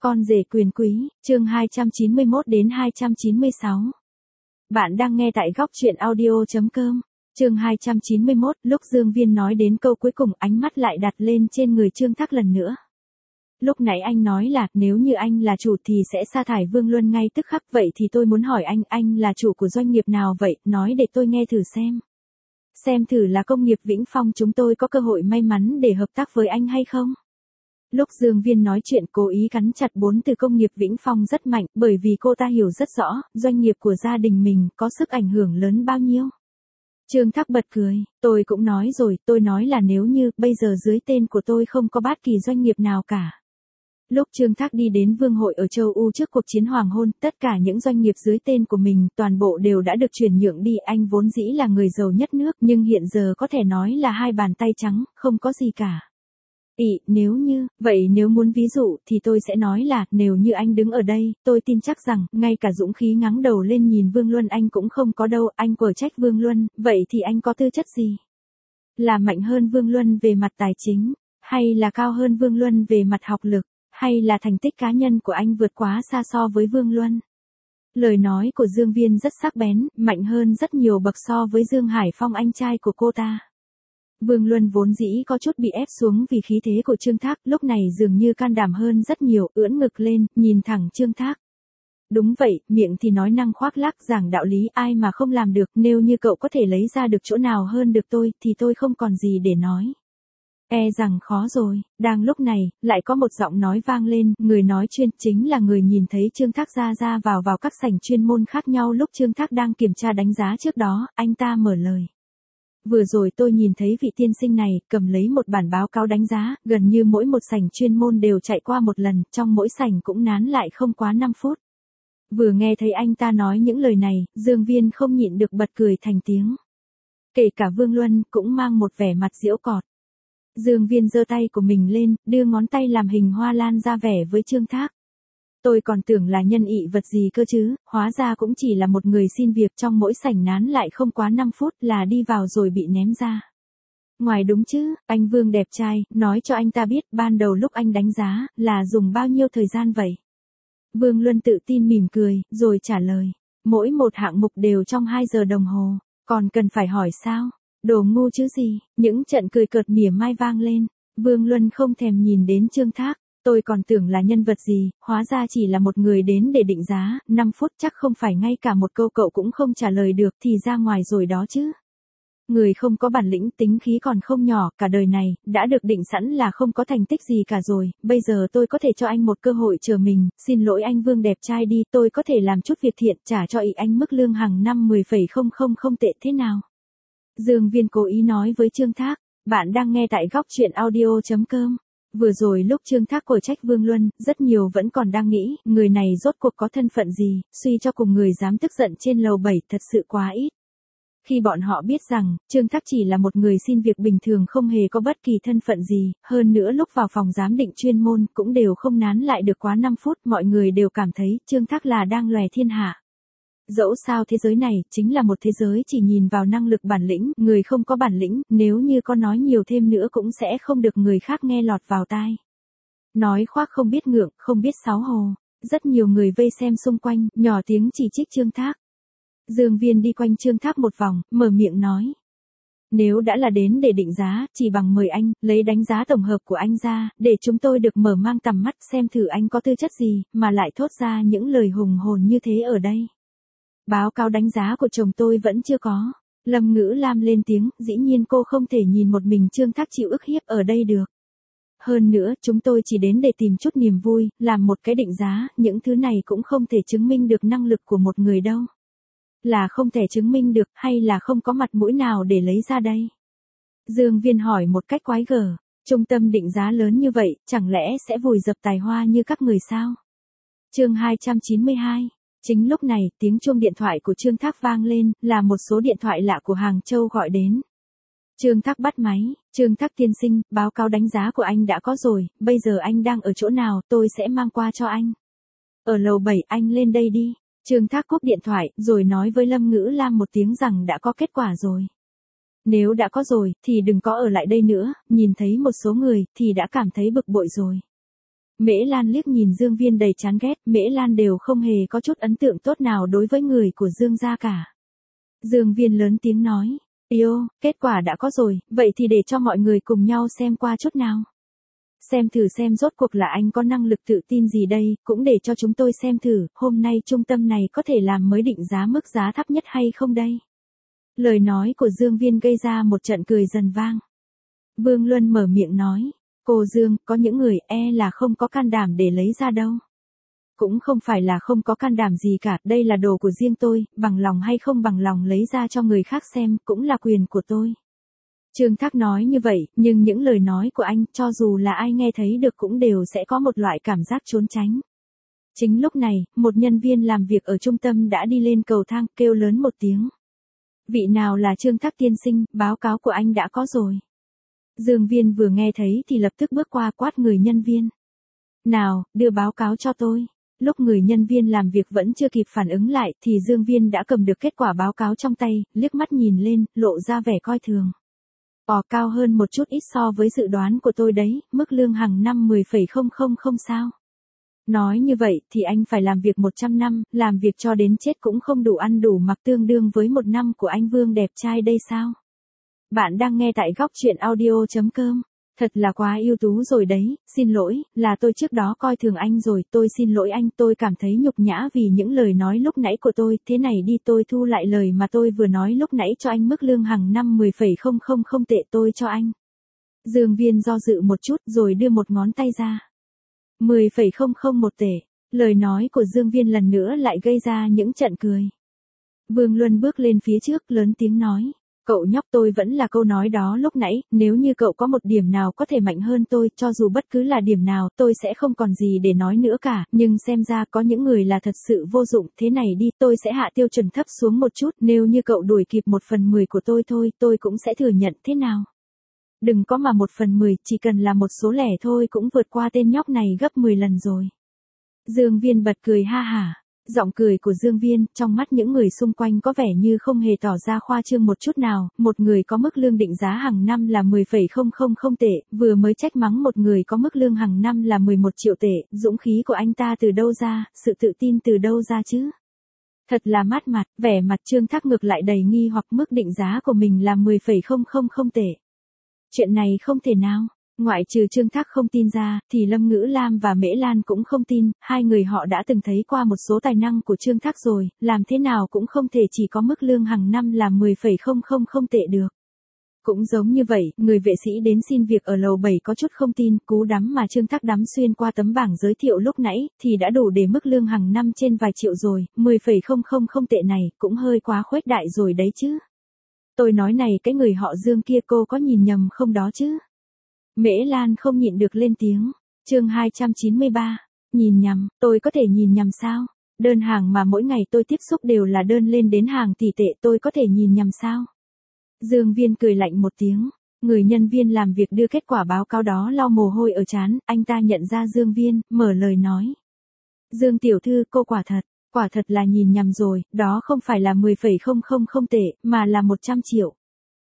Con rể quyền quý, chương 291 đến 296. Bạn đang nghe tại góc truyện audio.com. Chương 291, lúc Dương Viên nói đến câu cuối cùng, ánh mắt lại đặt lên trên người Trương Thác lần nữa. Lúc nãy anh nói là, nếu như anh là chủ thì sẽ sa thải Vương Luân ngay tức khắc, vậy thì tôi muốn hỏi anh là chủ của doanh nghiệp nào vậy, nói để tôi nghe thử xem. Xem thử là công nghiệp Vĩnh Phong chúng tôi có cơ hội may mắn để hợp tác với anh hay không? Lúc Dương Viên nói chuyện cố ý cắn chặt 4 từ công nghiệp Vĩnh Phong rất mạnh, bởi vì cô ta hiểu rất rõ, doanh nghiệp của gia đình mình có sức ảnh hưởng lớn bao nhiêu. Trương Thác bật cười, tôi cũng nói rồi, tôi nói là nếu như, bây giờ dưới tên của tôi không có bất kỳ doanh nghiệp nào cả. Lúc Trương Thác đi đến Vương hội ở châu Âu trước cuộc chiến hoàng hôn, tất cả những doanh nghiệp dưới tên của mình, toàn bộ đều đã được chuyển nhượng đi. Anh vốn dĩ là người giàu nhất nước, nhưng hiện giờ có thể nói là hai bàn tay trắng, không có gì cả. Nếu muốn ví dụ thì tôi sẽ nói là, nếu như anh đứng ở đây, tôi tin chắc rằng, ngay cả dũng khí ngáng đầu lên nhìn Vương Luân anh cũng không có đâu, anh quở trách Vương Luân, vậy thì anh có tư chất gì? Là mạnh hơn Vương Luân về mặt tài chính, hay là cao hơn Vương Luân về mặt học lực, hay là thành tích cá nhân của anh vượt quá xa so với Vương Luân? Lời nói của Dương Viên rất sắc bén, mạnh hơn rất nhiều bậc so với Dương Hải Phong anh trai của cô ta. Vương Luân vốn dĩ có chút bị ép xuống vì khí thế của Trương Thác, lúc này dường như can đảm hơn rất nhiều, ưỡn ngực lên, nhìn thẳng Trương Thác. Đúng vậy, miệng thì nói năng khoác lác giảng đạo lý, ai mà không làm được, nếu như cậu có thể lấy ra được chỗ nào hơn được tôi, thì tôi không còn gì để nói. E rằng khó rồi. Đang lúc này, lại có một giọng nói vang lên, người nói chuyện chính là người nhìn thấy Trương Thác ra vào các sảnh chuyên môn khác nhau lúc Trương Thác đang kiểm tra đánh giá trước đó, anh ta mở lời. Vừa rồi tôi nhìn thấy vị tiên sinh này, cầm lấy một bản báo cáo đánh giá, gần như mỗi một sảnh chuyên môn đều chạy qua một lần, trong mỗi sảnh cũng nán lại không quá 5 phút. Vừa nghe thấy anh ta nói những lời này, Dương Viên không nhịn được bật cười thành tiếng. Kể cả Vương Luân cũng mang một vẻ mặt giễu cợt. Dương Viên giơ tay của mình lên, đưa ngón tay làm hình hoa lan ra vẻ với Trương Thác. Tôi còn tưởng là nhân ị vật gì cơ chứ, hóa ra cũng chỉ là một người xin việc trong mỗi sảnh nán lại không quá 5 phút là đi vào rồi bị ném ra. Ngoài đúng chứ, anh Vương đẹp trai, nói cho anh ta biết ban đầu lúc anh đánh giá, là dùng bao nhiêu thời gian vậy? Vương Luân tự tin mỉm cười, rồi trả lời. Mỗi một hạng mục đều trong 2 giờ đồng hồ, còn cần phải hỏi sao? Đồ ngu chứ gì, những trận cười cợt mỉa mai vang lên. Vương Luân không thèm nhìn đến Trương Thác. Tôi còn tưởng là nhân vật gì, hóa ra chỉ là một người đến để định giá, 5 phút chắc không phải ngay cả một câu cậu cũng không trả lời được thì ra ngoài rồi đó chứ. Người không có bản lĩnh tính khí còn không nhỏ, cả đời này, đã được định sẵn là không có thành tích gì cả rồi, bây giờ tôi có thể cho anh một cơ hội chờ mình, xin lỗi anh Vương đẹp trai đi, tôi có thể làm chút việc thiện trả cho ý anh mức lương hàng năm 10,000 tệ thế nào. Dương Viên cố ý nói với Trương Thác, bạn đang nghe tại góc truyện audio.com. Vừa rồi lúc Trương Thác cổ trách Vương Luân, rất nhiều vẫn còn đang nghĩ, người này rốt cuộc có thân phận gì, suy cho cùng người dám tức giận trên lầu 7 thật sự quá ít. Khi bọn họ biết rằng, Trương Thác chỉ là một người xin việc bình thường không hề có bất kỳ thân phận gì, hơn nữa lúc vào phòng giám định chuyên môn cũng đều không nán lại được quá 5 phút, mọi người đều cảm thấy Trương Thác là đang lòe thiên hạ. Dẫu sao thế giới này, chính là một thế giới chỉ nhìn vào năng lực bản lĩnh, người không có bản lĩnh, nếu như có nói nhiều thêm nữa cũng sẽ không được người khác nghe lọt vào tai. Nói khoác không biết ngượng, không biết xấu hổ. Rất nhiều người vây xem xung quanh, nhỏ tiếng chỉ trích Trương Thác. Dương Viên đi quanh Trương Thác một vòng, mở miệng nói. Nếu đã là đến để định giá, chỉ bằng mời anh, lấy đánh giá tổng hợp của anh ra, để chúng tôi được mở mang tầm mắt xem thử anh có tư chất gì, mà lại thốt ra những lời hùng hồn như thế ở đây. Báo cáo đánh giá của chồng tôi vẫn chưa có. Lâm Ngữ Lam lên tiếng, dĩ nhiên cô không thể nhìn một mình Trương Thác chịu ức hiếp ở đây được. Hơn nữa, chúng tôi chỉ đến để tìm chút niềm vui, làm một cái định giá, những thứ này cũng không thể chứng minh được năng lực của một người đâu. Là không thể chứng minh được, hay là không có mặt mũi nào để lấy ra đây? Dương Viên hỏi một cách quái gở, trung tâm định giá lớn như vậy, chẳng lẽ sẽ vùi dập tài hoa như các người sao? Chương 292. Chính lúc này, tiếng chuông điện thoại của Trương Thác vang lên, là một số điện thoại lạ của Hàng Châu gọi đến. Trương Thác bắt máy, Trương Thác tiên sinh, báo cáo đánh giá của anh đã có rồi, bây giờ anh đang ở chỗ nào, tôi sẽ mang qua cho anh. Ở lầu 7, anh lên đây đi. Trương Thác cúp điện thoại, rồi nói với Lâm Ngữ Lam một tiếng rằng đã có kết quả rồi. Nếu đã có rồi, thì đừng có ở lại đây nữa, nhìn thấy một số người, thì đã cảm thấy bực bội rồi. Mễ Lan liếc nhìn Dương Viên đầy chán ghét, Mễ Lan đều không hề có chút ấn tượng tốt nào đối với người của Dương gia cả. Dương Viên lớn tiếng nói, yêu, kết quả đã có rồi, vậy thì để cho mọi người cùng nhau xem qua chút nào. Xem thử xem rốt cuộc là anh có năng lực tự tin gì đây, cũng để cho chúng tôi xem thử, hôm nay trung tâm này có thể làm mới định giá mức giá thấp nhất hay không đây. Lời nói của Dương Viên gây ra một trận cười dần vang. Vương Luân mở miệng nói, cô Dương, có những người là không có can đảm để lấy ra đâu. Cũng không phải là không có can đảm gì cả, đây là đồ của riêng tôi, bằng lòng hay không bằng lòng lấy ra cho người khác xem, cũng là quyền của tôi. Trương Thác nói như vậy, nhưng những lời nói của anh, cho dù là ai nghe thấy được cũng đều sẽ có một loại cảm giác trốn tránh. Chính lúc này, một nhân viên làm việc ở trung tâm đã đi lên cầu thang, kêu lớn một tiếng. Vị nào là Trương Thác tiên sinh, báo cáo của anh đã có rồi. Dương Viên vừa nghe thấy thì lập tức bước qua quát người nhân viên. Nào, đưa báo cáo cho tôi. Lúc người nhân viên làm việc vẫn chưa kịp phản ứng lại thì Dương Viên đã cầm được kết quả báo cáo trong tay, liếc mắt nhìn lên, lộ ra vẻ coi thường. Cao hơn một chút ít so với dự đoán của tôi đấy, mức lương hàng năm 10,000 sao. Nói như vậy thì anh phải làm việc 100 năm, làm việc cho đến chết cũng không đủ ăn đủ mặc tương đương với một năm của anh Vương đẹp trai đây sao? Bạn đang nghe tại góc truyện audio.com. Thật là quá ưu tú rồi đấy, xin lỗi, là tôi trước đó coi thường anh rồi, tôi xin lỗi anh, tôi cảm thấy nhục nhã vì những lời nói lúc nãy của tôi, thế này đi tôi thu lại lời mà tôi vừa nói lúc nãy cho anh mức lương hàng năm 10,000 tệ tôi cho anh. Dương Viên do dự một chút rồi đưa một ngón tay ra. 10,001 tệ, lời nói của Dương Viên lần nữa lại gây ra những trận cười. Vương Luân bước lên phía trước lớn tiếng nói. Cậu nhóc tôi vẫn là câu nói đó lúc nãy, nếu như cậu có một điểm nào có thể mạnh hơn tôi, cho dù bất cứ là điểm nào, tôi sẽ không còn gì để nói nữa cả, nhưng xem ra có những người là thật sự vô dụng, thế này đi, tôi sẽ hạ tiêu chuẩn thấp xuống một chút, nếu như cậu đuổi kịp 1/10 của tôi thôi, tôi cũng sẽ thừa nhận thế nào. Đừng có mà 1/10, chỉ cần là một số lẻ thôi cũng vượt qua tên nhóc này gấp 10 lần rồi. Dương Viên bật cười ha hả. Giọng cười của Dương Viên, trong mắt những người xung quanh có vẻ như không hề tỏ ra khoa trương một chút nào, một người có mức lương định giá hàng năm là 10,000 tệ, vừa mới trách mắng một người có mức lương hàng năm là 11 triệu tệ, dũng khí của anh ta từ đâu ra, sự tự tin từ đâu ra chứ? Thật là mát mặt, vẻ mặt Trương Thác ngược lại đầy nghi hoặc mức định giá của mình là 10,000 tệ. Chuyện này không thể nào. Ngoại trừ Trương Thác không tin ra, thì Lâm Ngữ Lam và Mễ Lan cũng không tin, hai người họ đã từng thấy qua một số tài năng của Trương Thác rồi, làm thế nào cũng không thể chỉ có mức lương hàng năm là 10,000 tệ được. Cũng giống như vậy, người vệ sĩ đến xin việc ở lầu 7 có chút không tin, cú đắm mà Trương Thác đắm xuyên qua tấm bảng giới thiệu lúc nãy, thì đã đủ để mức lương hàng năm trên vài triệu rồi, 10,000 tệ này, cũng hơi quá khuếch đại rồi đấy chứ. Tôi nói này cái người họ Dương kia cô có nhìn nhầm không đó chứ? Mễ Lan không nhịn được lên tiếng. Chương 293. Nhìn nhầm, tôi có thể nhìn nhầm sao? Đơn hàng mà mỗi ngày tôi tiếp xúc đều là đơn lên đến hàng tỷ tệ, tôi có thể nhìn nhầm sao? Dương Viên cười lạnh một tiếng. Người nhân viên làm việc đưa kết quả báo cáo đó lau mồ hôi ở trán, anh ta nhận ra Dương Viên, mở lời nói. Dương tiểu thư, cô quả thật là nhìn nhầm rồi, đó không phải là 10,000 tệ, mà là 100 triệu.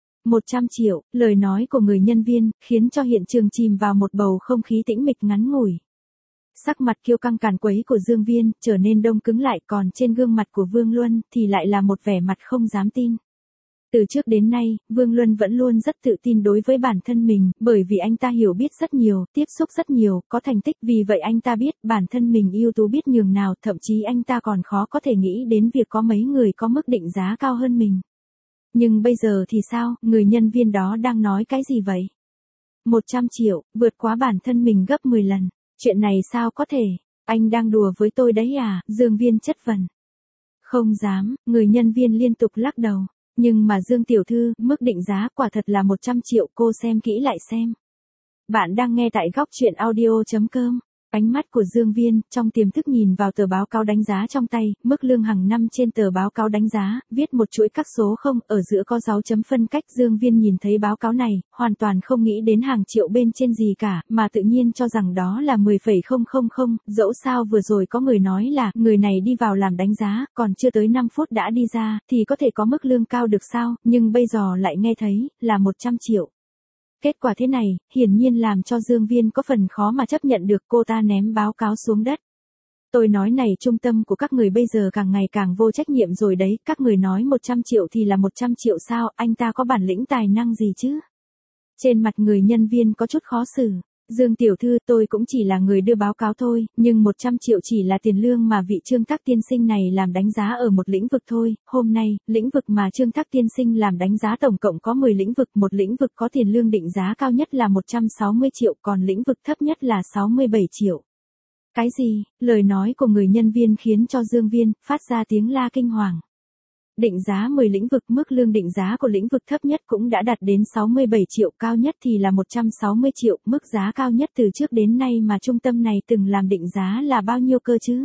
100 triệu, lời nói của người nhân viên, khiến cho hiện trường chìm vào một bầu không khí tĩnh mịch ngắn ngủi. Sắc mặt kiêu căng càn quấy của Dương Viên, trở nên đông cứng lại, còn trên gương mặt của Vương Luân, thì lại là một vẻ mặt không dám tin. Từ trước đến nay, Vương Luân vẫn luôn rất tự tin đối với bản thân mình, bởi vì anh ta hiểu biết rất nhiều, tiếp xúc rất nhiều, có thành tích, vì vậy anh ta biết bản thân mình ưu tú biết nhường nào, thậm chí anh ta còn khó có thể nghĩ đến việc có mấy người có mức định giá cao hơn mình. Nhưng bây giờ thì sao, người nhân viên đó đang nói cái gì vậy? 100 triệu, vượt quá bản thân mình gấp 10 lần. Chuyện này sao có thể? Anh đang đùa với tôi đấy à? Dương Viên chất vấn. Không dám, người nhân viên liên tục lắc đầu. Nhưng mà Dương tiểu thư, mức định giá quả thật là 100 triệu, cô xem kỹ lại xem. Bạn đang nghe tại góc truyện audio.com. Ánh mắt của Dương Viên, trong tiềm thức nhìn vào tờ báo cáo đánh giá trong tay, mức lương hàng năm trên tờ báo cáo đánh giá, viết một chuỗi các số 0, ở giữa có dấu chấm phân cách. Dương Viên nhìn thấy báo cáo này, hoàn toàn không nghĩ đến hàng triệu bên trên gì cả, mà tự nhiên cho rằng đó là 10,000, dẫu sao vừa rồi có người nói là, người này đi vào làm đánh giá, còn chưa tới 5 phút đã đi ra, thì có thể có mức lương cao được sao, nhưng bây giờ lại nghe thấy, là 100 triệu. Kết quả thế này, hiển nhiên làm cho Dương Viên có phần khó mà chấp nhận được, cô ta ném báo cáo xuống đất. Tôi nói này, trung tâm của các người bây giờ càng ngày càng vô trách nhiệm rồi đấy, các người nói 100 triệu thì là 100 triệu sao, anh ta có bản lĩnh tài năng gì chứ? Trên mặt người nhân viên có chút khó xử. Dương tiểu thư, tôi cũng chỉ là người đưa báo cáo thôi, nhưng 100 triệu chỉ là tiền lương mà vị Trương Thác tiên sinh này làm đánh giá ở một lĩnh vực thôi. Hôm nay, lĩnh vực mà Trương Thác tiên sinh làm đánh giá tổng cộng có 10 lĩnh vực, một lĩnh vực có tiền lương định giá cao nhất là 160 triệu, còn lĩnh vực thấp nhất là 67 triệu. Cái gì? Lời nói của người nhân viên khiến cho Dương Viên phát ra tiếng la kinh hoàng. Định giá 10 lĩnh vực, mức lương định giá của lĩnh vực thấp nhất cũng đã đạt đến 67 triệu, cao nhất thì là 160 triệu, mức giá cao nhất từ trước đến nay mà trung tâm này từng làm định giá là bao nhiêu cơ chứ?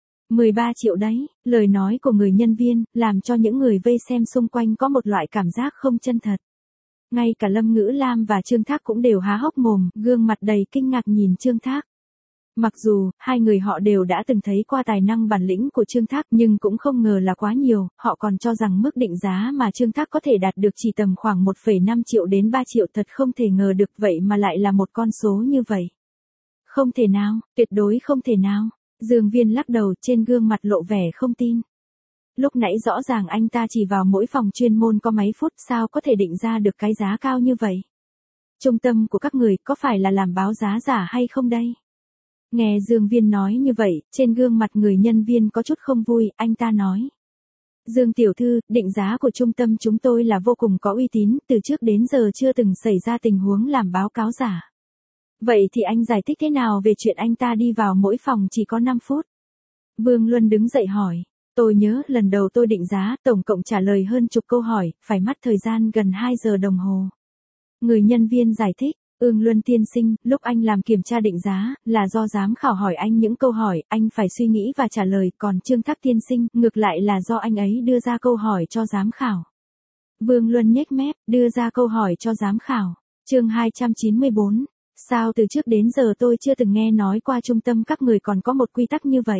13 triệu đấy, lời nói của người nhân viên, làm cho những người vây xem xung quanh có một loại cảm giác không chân thật. Ngay cả Lâm Ngữ Lam và Trương Thác cũng đều há hốc mồm, gương mặt đầy kinh ngạc nhìn Trương Thác. Mặc dù, hai người họ đều đã từng thấy qua tài năng bản lĩnh của Trương Thác nhưng cũng không ngờ là quá nhiều, họ còn cho rằng mức định giá mà Trương Thác có thể đạt được chỉ tầm khoảng 1,5 triệu đến 3 triệu, thật không thể ngờ được vậy mà lại là một con số như vậy. Không thể nào, tuyệt đối không thể nào. Dương Viên lắc đầu, trên gương mặt lộ vẻ không tin. Lúc nãy rõ ràng anh ta chỉ vào mỗi phòng chuyên môn có mấy phút, sao có thể định ra được cái giá cao như vậy? Trung tâm của các người có phải là làm báo giá giả hay không đây? Nghe Dương Viên nói như vậy, trên gương mặt người nhân viên có chút không vui, anh ta nói. Dương tiểu thư, định giá của trung tâm chúng tôi là vô cùng có uy tín, từ trước đến giờ chưa từng xảy ra tình huống làm báo cáo giả. Vậy thì anh giải thích thế nào về chuyện anh ta đi vào mỗi phòng chỉ có 5 phút? Vương Luân đứng dậy hỏi. Tôi nhớ lần đầu tôi định giá, tổng cộng trả lời hơn chục câu hỏi, phải mất thời gian gần 2 giờ đồng hồ. Người nhân viên giải thích. Luân tiên sinh, lúc anh làm kiểm tra định giá, là do giám khảo hỏi anh những câu hỏi, anh phải suy nghĩ và trả lời, còn Trương Thác tiên sinh, ngược lại là do anh ấy đưa ra câu hỏi cho giám khảo. Vương Luân nhếch mép, đưa ra câu hỏi cho giám khảo. Chương 294. Sao từ trước đến giờ tôi chưa từng nghe nói qua trung tâm các người còn có một quy tắc như vậy?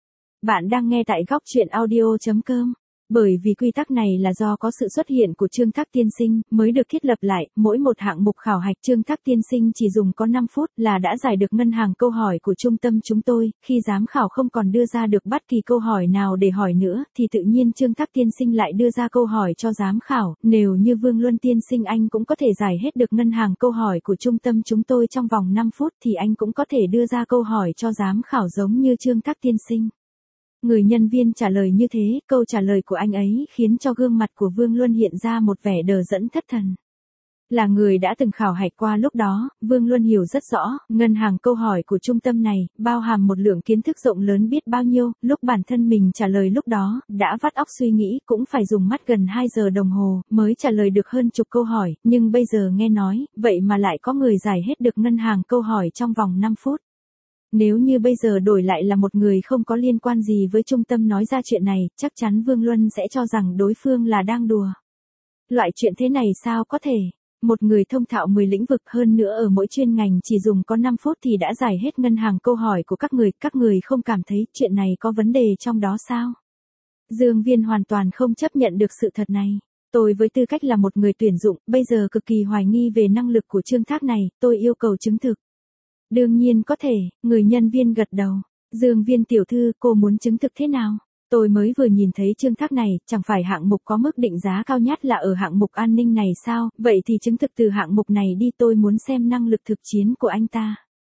Bạn đang nghe tại góc truyện audio.com. Bởi vì quy tắc này là do có sự xuất hiện của Trương Thác tiên sinh mới được thiết lập lại, mỗi một hạng mục khảo hạch Trương Thác tiên sinh chỉ dùng có 5 phút là đã giải được ngân hàng câu hỏi của trung tâm chúng tôi, khi giám khảo không còn đưa ra được bất kỳ câu hỏi nào để hỏi nữa, thì tự nhiên Trương Thác tiên sinh lại đưa ra câu hỏi cho giám khảo, nếu như Vương Luân tiên sinh anh cũng có thể giải hết được ngân hàng câu hỏi của trung tâm chúng tôi trong vòng 5 phút thì anh cũng có thể đưa ra câu hỏi cho giám khảo giống như Trương Thác tiên sinh. Người nhân viên trả lời như thế, câu trả lời của anh ấy khiến cho gương mặt của Vương Luân hiện ra một vẻ đờ đẫn thất thần. Là người đã từng khảo hạch qua lúc đó, Vương Luân hiểu rất rõ, ngân hàng câu hỏi của trung tâm này, bao hàm một lượng kiến thức rộng lớn biết bao nhiêu, lúc bản thân mình trả lời lúc đó, đã vắt óc suy nghĩ, cũng phải dùng mắt gần 2 giờ đồng hồ, mới trả lời được hơn chục câu hỏi, nhưng bây giờ nghe nói, vậy mà lại có người giải hết được ngân hàng câu hỏi trong vòng 5 phút. Nếu như bây giờ đổi lại là một người không có liên quan gì với trung tâm nói ra chuyện này, chắc chắn Vương Luân sẽ cho rằng đối phương là đang đùa. Loại chuyện thế này sao có thể? Một người thông thạo 10 lĩnh vực hơn nữa ở mỗi chuyên ngành chỉ dùng có 5 phút thì đã giải hết ngân hàng câu hỏi của các người không cảm thấy chuyện này có vấn đề trong đó sao? Dương Viên hoàn toàn không chấp nhận được sự thật này. Tôi với tư cách là một người tuyển dụng, bây giờ cực kỳ hoài nghi về năng lực của Trương Thác này, tôi yêu cầu chứng thực. Đương nhiên có thể, người nhân viên gật đầu. Dương Viên tiểu thư, cô muốn chứng thực thế nào? Tôi mới vừa nhìn thấy Trương Thác này, chẳng phải hạng mục có mức định giá cao nhất là ở hạng mục an ninh này sao? Vậy thì chứng thực từ hạng mục này đi, tôi muốn xem năng lực thực chiến của anh ta.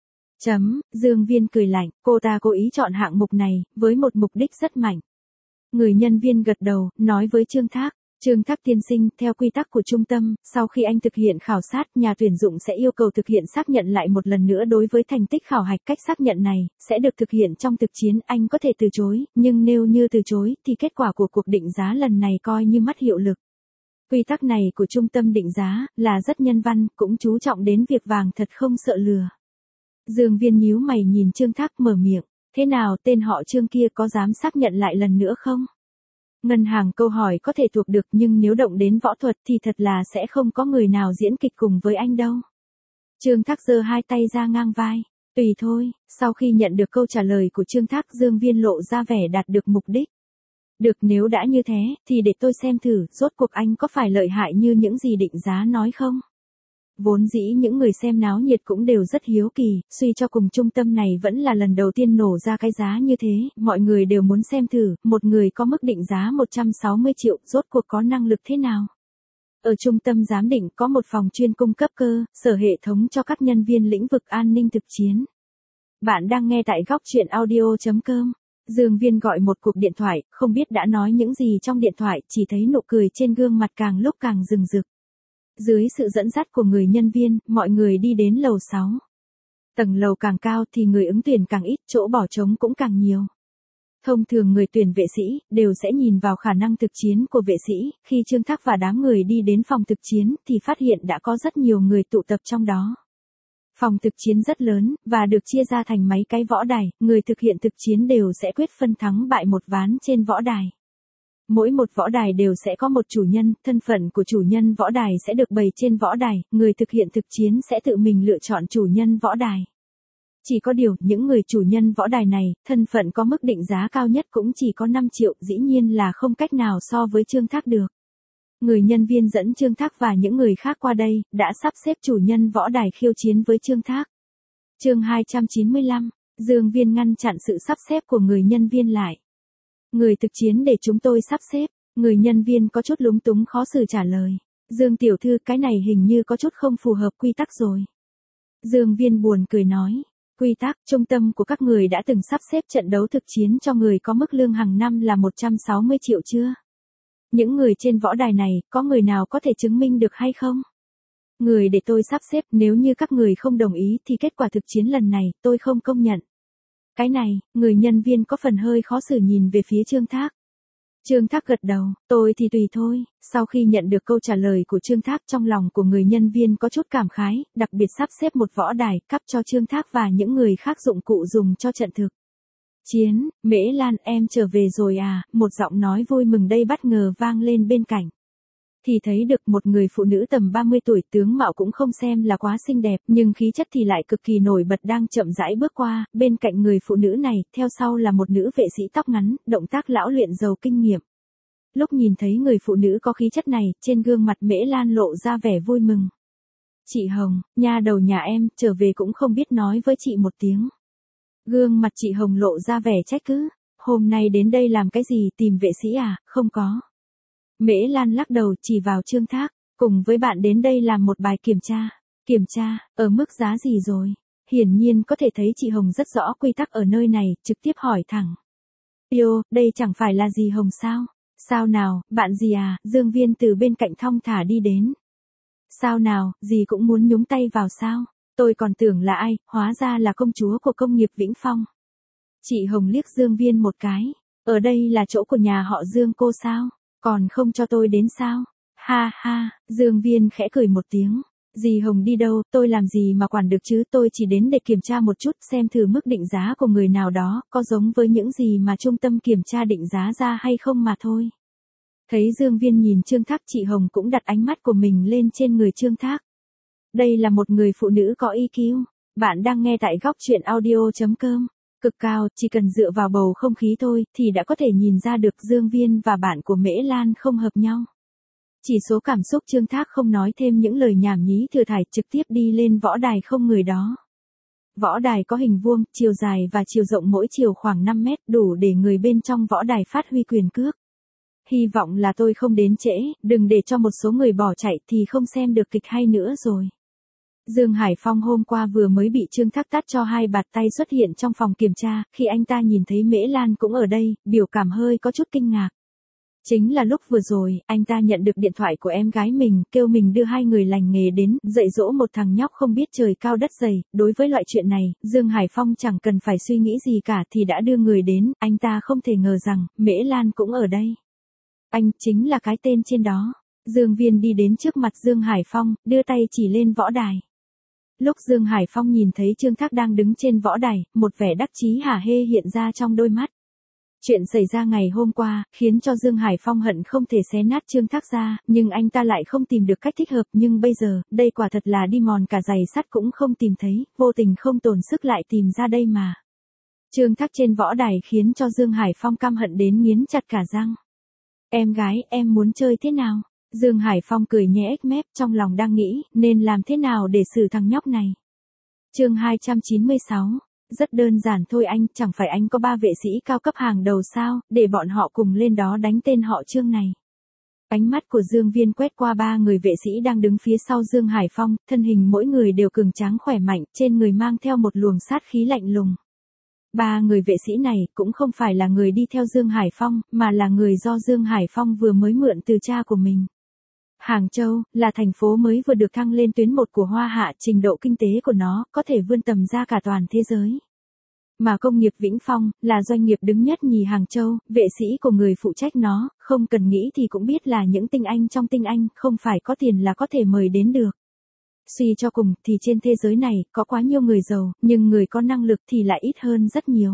Dương Viên cười lạnh, cô ta cố ý chọn hạng mục này, với một mục đích rất mạnh. Người nhân viên gật đầu, nói với Trương Thác. Trương Thác tiên sinh, theo quy tắc của trung tâm, sau khi anh thực hiện khảo sát, nhà tuyển dụng sẽ yêu cầu thực hiện xác nhận lại một lần nữa đối với thành tích khảo hạch. Cách xác nhận này, sẽ được thực hiện trong thực chiến, anh có thể từ chối, nhưng nếu như từ chối, thì kết quả của cuộc định giá lần này coi như mất hiệu lực. Quy tắc này của trung tâm định giá, là rất nhân văn, cũng chú trọng đến việc vàng thật không sợ lừa. Dương Viên nhíu mày nhìn Trương Thác mở miệng, thế nào tên họ Trương kia có dám xác nhận lại lần nữa không? Ngân hàng câu hỏi có thể thuộc được nhưng nếu động đến võ thuật thì thật là sẽ không có người nào diễn kịch cùng với anh đâu. Trương Thác giơ hai tay ra ngang vai. Tùy thôi, sau khi nhận được câu trả lời của Trương Thác, Dương Viên lộ ra vẻ đạt được mục đích. Được, nếu đã như thế, thì để tôi xem thử, rốt cuộc anh có phải lợi hại như những gì định giá nói không? Vốn dĩ những người xem náo nhiệt cũng đều rất hiếu kỳ, suy cho cùng trung tâm này vẫn là lần đầu tiên nổ ra cái giá như thế, mọi người đều muốn xem thử, một người có mức định giá 160 triệu, rốt cuộc có năng lực thế nào. Ở trung tâm giám định có một phòng chuyên cung cấp cơ sở hệ thống cho các nhân viên lĩnh vực an ninh thực chiến. Bạn đang nghe tại góc truyện audio.com. Dương Viên gọi một cuộc điện thoại, không biết đã nói những gì trong điện thoại, chỉ thấy nụ cười trên gương mặt càng lúc càng rừng rực. Dưới sự dẫn dắt của người nhân viên, mọi người đi đến lầu 6. Tầng lầu càng cao thì người ứng tuyển càng ít, chỗ bỏ trống cũng càng nhiều. Thông thường người tuyển vệ sĩ đều sẽ nhìn vào khả năng thực chiến của vệ sĩ, khi Trương Thác và đám người đi đến phòng thực chiến thì phát hiện đã có rất nhiều người tụ tập trong đó. Phòng thực chiến rất lớn, và được chia ra thành mấy cái võ đài, người thực hiện thực chiến đều sẽ quyết phân thắng bại một ván trên võ đài. Mỗi một võ đài đều sẽ có một chủ nhân, thân phận của chủ nhân võ đài sẽ được bày trên võ đài, người thực hiện thực chiến sẽ tự mình lựa chọn chủ nhân võ đài. Chỉ có điều, những người chủ nhân võ đài này, thân phận có mức định giá cao nhất cũng chỉ có 5 triệu, dĩ nhiên là không cách nào so với Trương Thác được. Người nhân viên dẫn Trương Thác và những người khác qua đây, đã sắp xếp chủ nhân võ đài khiêu chiến với Trương Thác. Chương 295, Dương Viên ngăn chặn sự sắp xếp của người nhân viên lại. Người thực chiến để chúng tôi sắp xếp, người nhân viên có chút lúng túng khó xử trả lời. Dương tiểu thư, cái này hình như có chút không phù hợp quy tắc rồi. Dương Viên buồn cười nói. Quy tắc, trung tâm của các người đã từng sắp xếp trận đấu thực chiến cho người có mức lương hàng năm là 160 triệu chưa? Những người trên võ đài này, có người nào có thể chứng minh được hay không? Người để tôi sắp xếp, nếu như các người không đồng ý thì kết quả thực chiến lần này, tôi không công nhận. Cái này, người nhân viên có phần hơi khó xử nhìn về phía Trương Thác. Trương Thác gật đầu, tôi thì tùy thôi. Sau khi nhận được câu trả lời của Trương Thác, trong lòng của người nhân viên có chút cảm khái, đặc biệt sắp xếp một võ đài, cấp cho Trương Thác và những người khác dụng cụ dùng cho trận thực chiến. Mễ Lan, em trở về rồi à? Một giọng nói vui mừng đây bất ngờ vang lên bên cạnh. Thì thấy được một người phụ nữ tầm 30 tuổi, tướng mạo cũng không xem là quá xinh đẹp, nhưng khí chất thì lại cực kỳ nổi bật, đang chậm rãi bước qua, bên cạnh người phụ nữ này, theo sau là một nữ vệ sĩ tóc ngắn, động tác lão luyện giàu kinh nghiệm. Lúc nhìn thấy người phụ nữ có khí chất này, trên gương mặt Mễ Lan lộ ra vẻ vui mừng. Chị Hồng, nha đầu nhà em, trở về cũng không biết nói với chị một tiếng. Gương mặt chị Hồng lộ ra vẻ trách cứ, hôm nay đến đây làm cái gì, tìm vệ sĩ à? Không có. Mễ Lan lắc đầu chỉ vào Trương Thác, cùng với bạn đến đây làm một bài kiểm tra. Kiểm tra, ở mức giá gì rồi? Hiển nhiên có thể thấy chị Hồng rất rõ quy tắc ở nơi này, trực tiếp hỏi thẳng. Yêu, đây chẳng phải là gì Hồng sao? Sao nào, bạn gì à? Dương Viên từ bên cạnh thong thả đi đến. Sao nào, gì cũng muốn nhúng tay vào sao? Tôi còn tưởng là ai, hóa ra là công chúa của công nghiệp Vĩnh Phong. Chị Hồng liếc Dương Viên một cái. Ở đây là chỗ của nhà họ Dương cô sao? Còn không cho tôi đến sao? Ha ha, Dương Viên khẽ cười một tiếng. Dì Hồng đi đâu, tôi làm gì mà quản được chứ, tôi chỉ đến để kiểm tra một chút xem thử mức định giá của người nào đó, có giống với những gì mà trung tâm kiểm tra định giá ra hay không mà thôi. Thấy Dương Viên nhìn Trương Thác, chị Hồng cũng đặt ánh mắt của mình lên trên người Trương Thác. Đây là một người phụ nữ có EQ. Bạn đang nghe tại góc truyện audio.com. Cực cao, chỉ cần dựa vào bầu không khí thôi, thì đã có thể nhìn ra được Dương Viên và bạn của Mễ Lan không hợp nhau. Chỉ số cảm xúc Trương Thác không nói thêm những lời nhảm nhí thừa thải, trực tiếp đi lên võ đài không người đó. Võ đài có hình vuông, chiều dài và chiều rộng mỗi chiều khoảng 5 mét, đủ để người bên trong võ đài phát huy quyền cước. Hy vọng là tôi không đến trễ, đừng để cho một số người bỏ chạy thì không xem được kịch hay nữa rồi. Dương Hải Phong hôm qua vừa mới bị Trương Thác tát cho 2 bạt tay xuất hiện trong phòng kiểm tra, khi anh ta nhìn thấy Mễ Lan cũng ở đây, biểu cảm hơi có chút kinh ngạc. Chính là lúc vừa rồi, anh ta nhận được điện thoại của em gái mình, kêu mình đưa 2 người lành nghề đến, dạy dỗ một thằng nhóc không biết trời cao đất dày. Đối với loại chuyện này, Dương Hải Phong chẳng cần phải suy nghĩ gì cả thì đã đưa người đến, anh ta không thể ngờ rằng, Mễ Lan cũng ở đây. Anh chính là cái tên trên đó. Dương Viên đi đến trước mặt Dương Hải Phong, đưa tay chỉ lên võ đài. Lúc Dương Hải Phong nhìn thấy Trương Thác đang đứng trên võ đài, một vẻ đắc chí hả hê hiện ra trong đôi mắt. Chuyện xảy ra ngày hôm qua, khiến cho Dương Hải Phong hận không thể xé nát Trương Thác ra, nhưng anh ta lại không tìm được cách thích hợp, nhưng bây giờ, đây quả thật là đi mòn cả giày sắt cũng không tìm thấy, vô tình không tổn sức lại tìm ra đây mà. Trương Thác trên võ đài khiến cho Dương Hải Phong căm hận đến nghiến chặt cả răng. Em gái, em muốn chơi thế nào? Dương Hải Phong cười nhẹ ếch mép, trong lòng đang nghĩ, nên làm thế nào để xử thằng nhóc này. Chương 296. Rất đơn giản thôi anh, chẳng phải anh có 3 vệ sĩ cao cấp hàng đầu sao, để bọn họ cùng lên đó đánh tên họ Trương này. Ánh mắt của Dương Viên quét qua 3 người vệ sĩ đang đứng phía sau Dương Hải Phong, thân hình mỗi người đều cường tráng khỏe mạnh, trên người mang theo một luồng sát khí lạnh lùng. 3 người vệ sĩ này cũng không phải là người đi theo Dương Hải Phong, mà là người do Dương Hải Phong vừa mới mượn từ cha của mình. Hàng Châu, là thành phố mới vừa được thăng lên tuyến 1 của Hoa Hạ, trình độ kinh tế của nó, có thể vươn tầm ra cả toàn thế giới. Mà công nghiệp Vĩnh Phong, là doanh nghiệp đứng nhất nhì Hàng Châu, vệ sĩ của người phụ trách nó, không cần nghĩ thì cũng biết là những tinh anh trong tinh anh, không phải có tiền là có thể mời đến được. Suy cho cùng, thì trên thế giới này, có quá nhiều người giàu, nhưng người có năng lực thì lại ít hơn rất nhiều.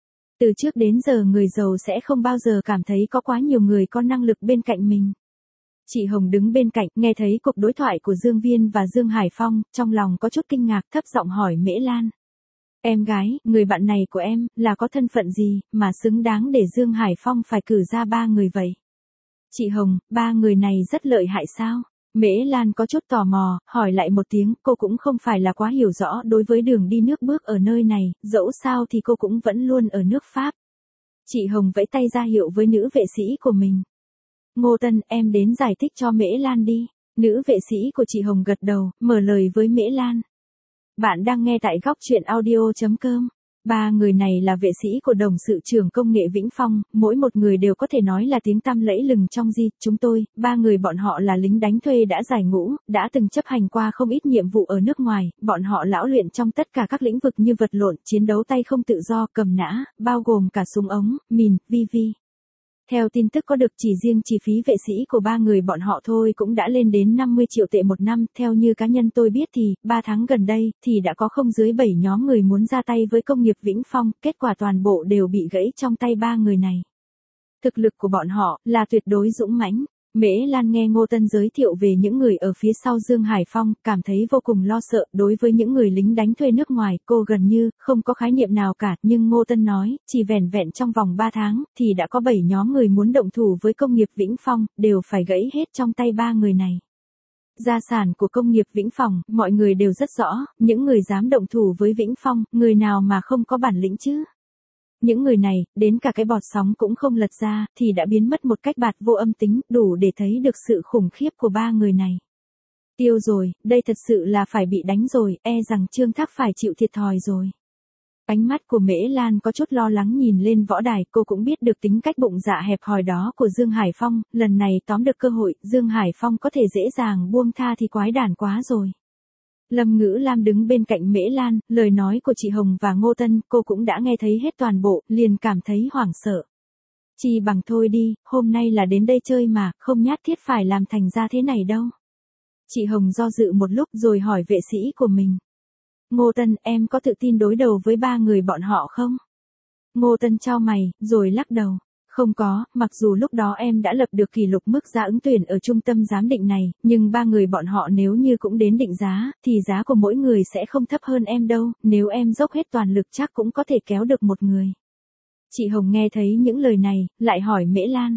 Từ trước đến giờ người giàu sẽ không bao giờ cảm thấy có quá nhiều người có năng lực bên cạnh mình. Chị Hồng đứng bên cạnh, nghe thấy cuộc đối thoại của Dương Viên và Dương Hải Phong, trong lòng có chút kinh ngạc, thấp giọng hỏi Mễ Lan. Em gái, người bạn này của em, là có thân phận gì, mà xứng đáng để Dương Hải Phong phải cử ra 3 người vậy? Chị Hồng, 3 người này rất lợi hại sao? Mễ Lan có chút tò mò, hỏi lại một tiếng, cô cũng không phải là quá hiểu rõ đối với đường đi nước bước ở nơi này, dẫu sao thì cô cũng vẫn luôn ở nước Pháp. Chị Hồng vẫy tay ra hiệu với nữ vệ sĩ của mình. Ngô Tân, em đến giải thích cho Mễ Lan đi. Nữ vệ sĩ của chị Hồng gật đầu, mở lời với Mễ Lan. Bạn đang nghe tại góc truyện audio.com. 3 người này là vệ sĩ của đồng sự trưởng công nghệ Vĩnh Phong, mỗi một người đều có thể nói là tiếng tăm lẫy lừng trong chúng tôi, 3 người bọn họ là lính đánh thuê đã giải ngũ, đã từng chấp hành qua không ít nhiệm vụ ở nước ngoài, bọn họ lão luyện trong tất cả các lĩnh vực như vật lộn, chiến đấu tay không tự do, cầm nã, bao gồm cả súng ống, mìn, vi. Theo tin tức có được chỉ riêng chi phí vệ sĩ của 3 người bọn họ thôi cũng đã lên đến 50 triệu tệ một năm, theo như cá nhân tôi biết thì, 3 tháng gần đây, thì đã có không dưới 7 nhóm người muốn ra tay với công nghiệp Vĩnh Phong, kết quả toàn bộ đều bị gãy trong tay 3 người này. Thực lực của bọn họ, là tuyệt đối dũng mãnh. Mễ Lan nghe Ngô Tân giới thiệu về những người ở phía sau Dương Hải Phong, cảm thấy vô cùng lo sợ, đối với những người lính đánh thuê nước ngoài, cô gần như, không có khái niệm nào cả, nhưng Ngô Tân nói, chỉ vẻn vẹn trong vòng 3 tháng, thì đã có 7 nhóm người muốn động thủ với công nghiệp Vĩnh Phong, đều phải gãy hết trong tay 3 người này. Gia sản của công nghiệp Vĩnh Phong, mọi người đều rất rõ, những người dám động thủ với Vĩnh Phong, người nào mà không có bản lĩnh chứ. Những người này, đến cả cái bọt sóng cũng không lật ra, thì đã biến mất một cách bạt vô âm tính, đủ để thấy được sự khủng khiếp của 3 người này. Tiêu rồi, đây thật sự là phải bị đánh rồi, e rằng Trương Thác phải chịu thiệt thòi rồi. Ánh mắt của Mễ Lan có chút lo lắng nhìn lên võ đài, cô cũng biết được tính cách bụng dạ hẹp hòi đó của Dương Hải Phong, lần này tóm được cơ hội, Dương Hải Phong có thể dễ dàng buông tha thì quái đản quá rồi. Lâm Ngữ Lam đứng bên cạnh Mễ Lan, lời nói của chị Hồng và Ngô Tân, cô cũng đã nghe thấy hết toàn bộ, liền cảm thấy hoảng sợ. Chỉ bằng thôi đi, hôm nay là đến đây chơi mà, không nhất thiết phải làm thành ra thế này đâu. Chị Hồng do dự một lúc rồi hỏi vệ sĩ của mình. Ngô Tân, em có tự tin đối đầu với 3 người bọn họ không? Ngô Tân chau mày, rồi lắc đầu. Không có, mặc dù lúc đó em đã lập được kỷ lục mức giá ứng tuyển ở trung tâm giám định này, nhưng 3 người bọn họ nếu như cũng đến định giá, thì giá của mỗi người sẽ không thấp hơn em đâu, nếu em dốc hết toàn lực chắc cũng có thể kéo được một người. Chị Hồng nghe thấy những lời này, lại hỏi Mễ Lan.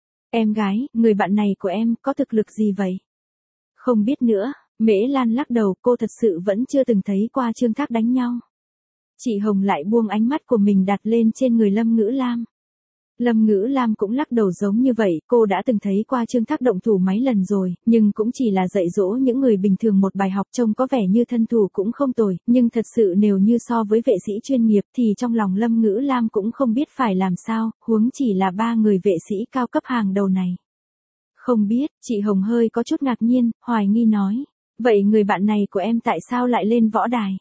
Em gái, người bạn này của em, có thực lực gì vậy? Không biết nữa, Mễ Lan lắc đầu, cô thật sự vẫn chưa từng thấy qua Trương Thác đánh nhau. Chị Hồng lại buông ánh mắt của mình đặt lên trên người Lâm Ngữ Lam. Lâm Ngữ Lam cũng lắc đầu giống như vậy, cô đã từng thấy qua Trương Thác động thủ mấy lần rồi, nhưng cũng chỉ là dạy dỗ những người bình thường một bài học trông có vẻ như thân thủ cũng không tồi, nhưng thật sự nếu như so với vệ sĩ chuyên nghiệp thì trong lòng Lâm Ngữ Lam cũng không biết phải làm sao, huống chỉ là 3 người vệ sĩ cao cấp hàng đầu này. Không biết, chị Hồng hơi có chút ngạc nhiên, hoài nghi nói, vậy người bạn này của em tại sao lại lên võ đài?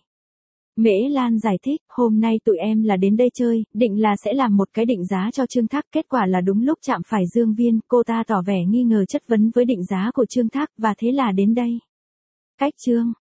Mễ Lan giải thích, hôm nay tụi em là đến đây chơi, định là sẽ làm một cái định giá cho Trương Thác, kết quả là đúng lúc chạm phải Dương Viên, cô ta tỏ vẻ nghi ngờ chất vấn với định giá của Trương Thác, và thế là đến đây. Cách Trương